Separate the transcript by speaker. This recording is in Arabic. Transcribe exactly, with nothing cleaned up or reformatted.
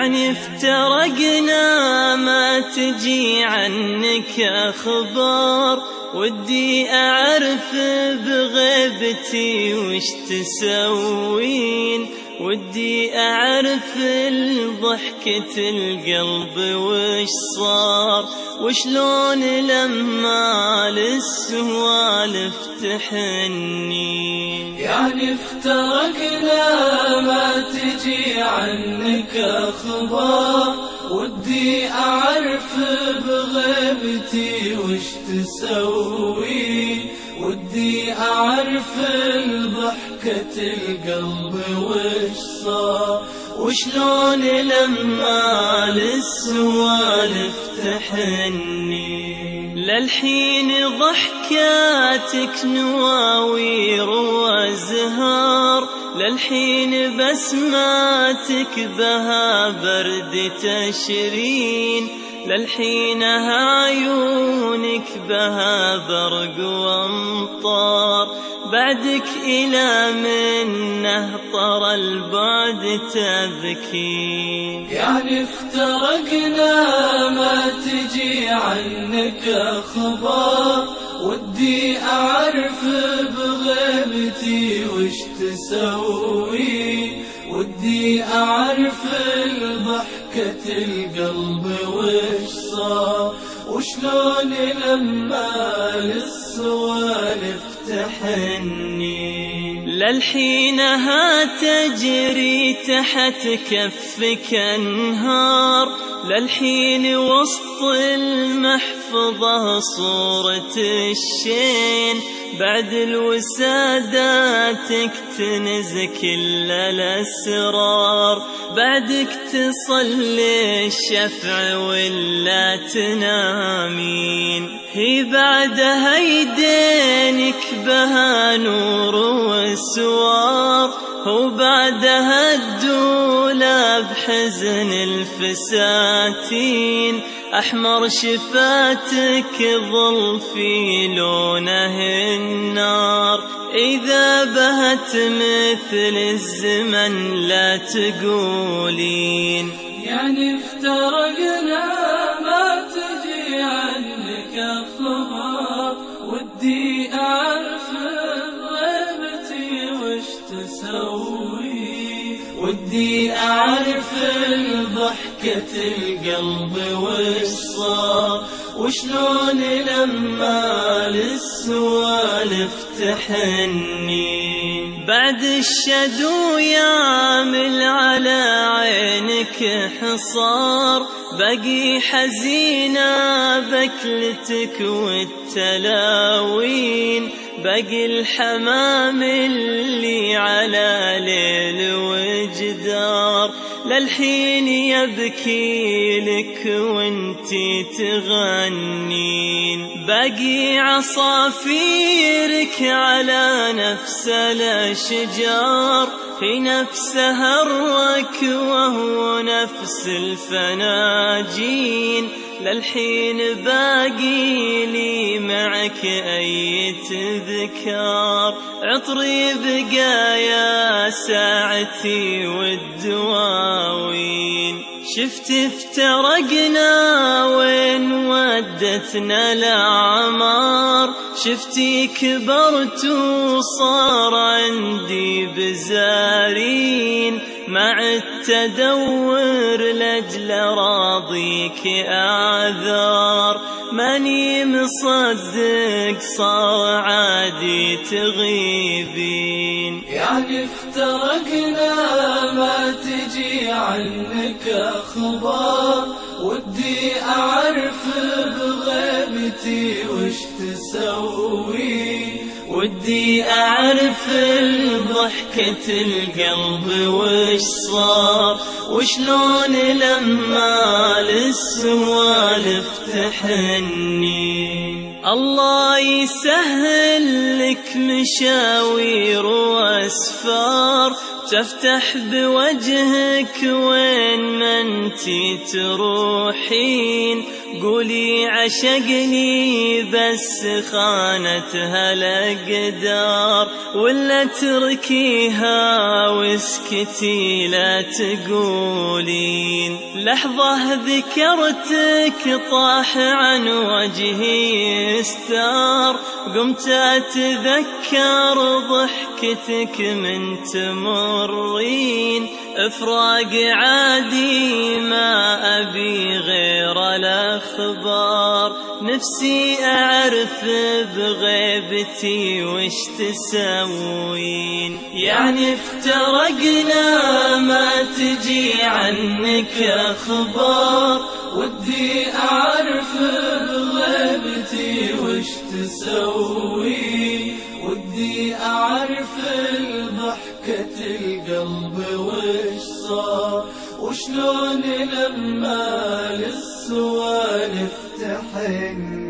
Speaker 1: يعني افترقنا ما تجي عنك أخبار، ودي أعرف بغيبتي وش تسوين، ودي أعرف الضحكة القلب وش صار، وشلون لما للسوالف تحنين.
Speaker 2: يعني افترقنا ما تجي عنك أخبار، ودي أعرف بغيبتي وش تسوي، ودي أعرف الضحكة القلب وش صار، وشلون لما للسوالف تحنين.
Speaker 1: للحين ضحكاتك نواوير وازهار، للحين بسماتك بها برد تشرين، للحين عيونك بها برق وامطار، بعدك إلى منه طر البعد تبكين.
Speaker 2: يعني افترقنا ما تجي عنك أخبار، ودي أعرف بغيبتي وش تسوي، ودي أعرف الضحكة القلب وش صار، وشلون لما للسوالف تحنين.
Speaker 1: للحينها تجري تحت كفك انهار، للحين وسط المحفظة صورة الشين، بعد الوساداتك تنز كل الأسرار، بعدك تصلي الشفع ولا تنامين، هي بعدها يدينك بها نور وسوار، وبعدها الدولاب بحزن الفساتين، أحمر شفاتك ظل في لونه النار، إذا بهت مثل الزمن لا تقولين.
Speaker 2: يعني افترقنا ما تجي عنك أخبار، ودي أعرف بغيبتي وش تسوي، ودي أعرف الضحكة القلب وش صار، وشلون لما للسوالف تحنين. بعد الشدو يعمل على عينك حصار، بقي حزينة بكلتك والتلاوين، بقي الحمام اللي على ليل وجدار، للحين يبكي لك وانتي تغنين، باقي عصافيرك على نفس الأشجار، في نفسها الركوة وهو نفس الفناجين، للحين باقي لي معك أي تذكار، عطري بقى يا ساعتي والدواوين. شفت افترقنا وين ودتنا الأعمار، شفتي كبرت وصار عندي بزارين، مع التدور لجل راضيك أعذار، ماني مصدق صار عادي تغيبين. يعني افترقنا ما تجي عنك أخبار، ودي أعرف بغيبتي وش تسوي،
Speaker 1: ودي أعرف الضحكة القلب وش صار، وشلون لما للسوالف تحنين. الله يسهل لك مشاوير وأسفار، تفتح بوجهك وين ما انتي تروحين، قولي عشقني بس خانتها الأقدار، ولا تركيها واسكتي لا تقولين. لحظة ذكرتك طاح عن وجهي استار، قمت أتذكر ضحكتك من تمرين. إفراق عادي ما أبي غير الأخبار، نفسي أعرف بغيبتي وش تسوين. يعني افترقنا ما تجي عنك أخبار،
Speaker 2: ودي أعرف بغيبتي وش تسوي. ودي أعرف ضحكة القلب وش صار، وشلون لما للسوالف تحن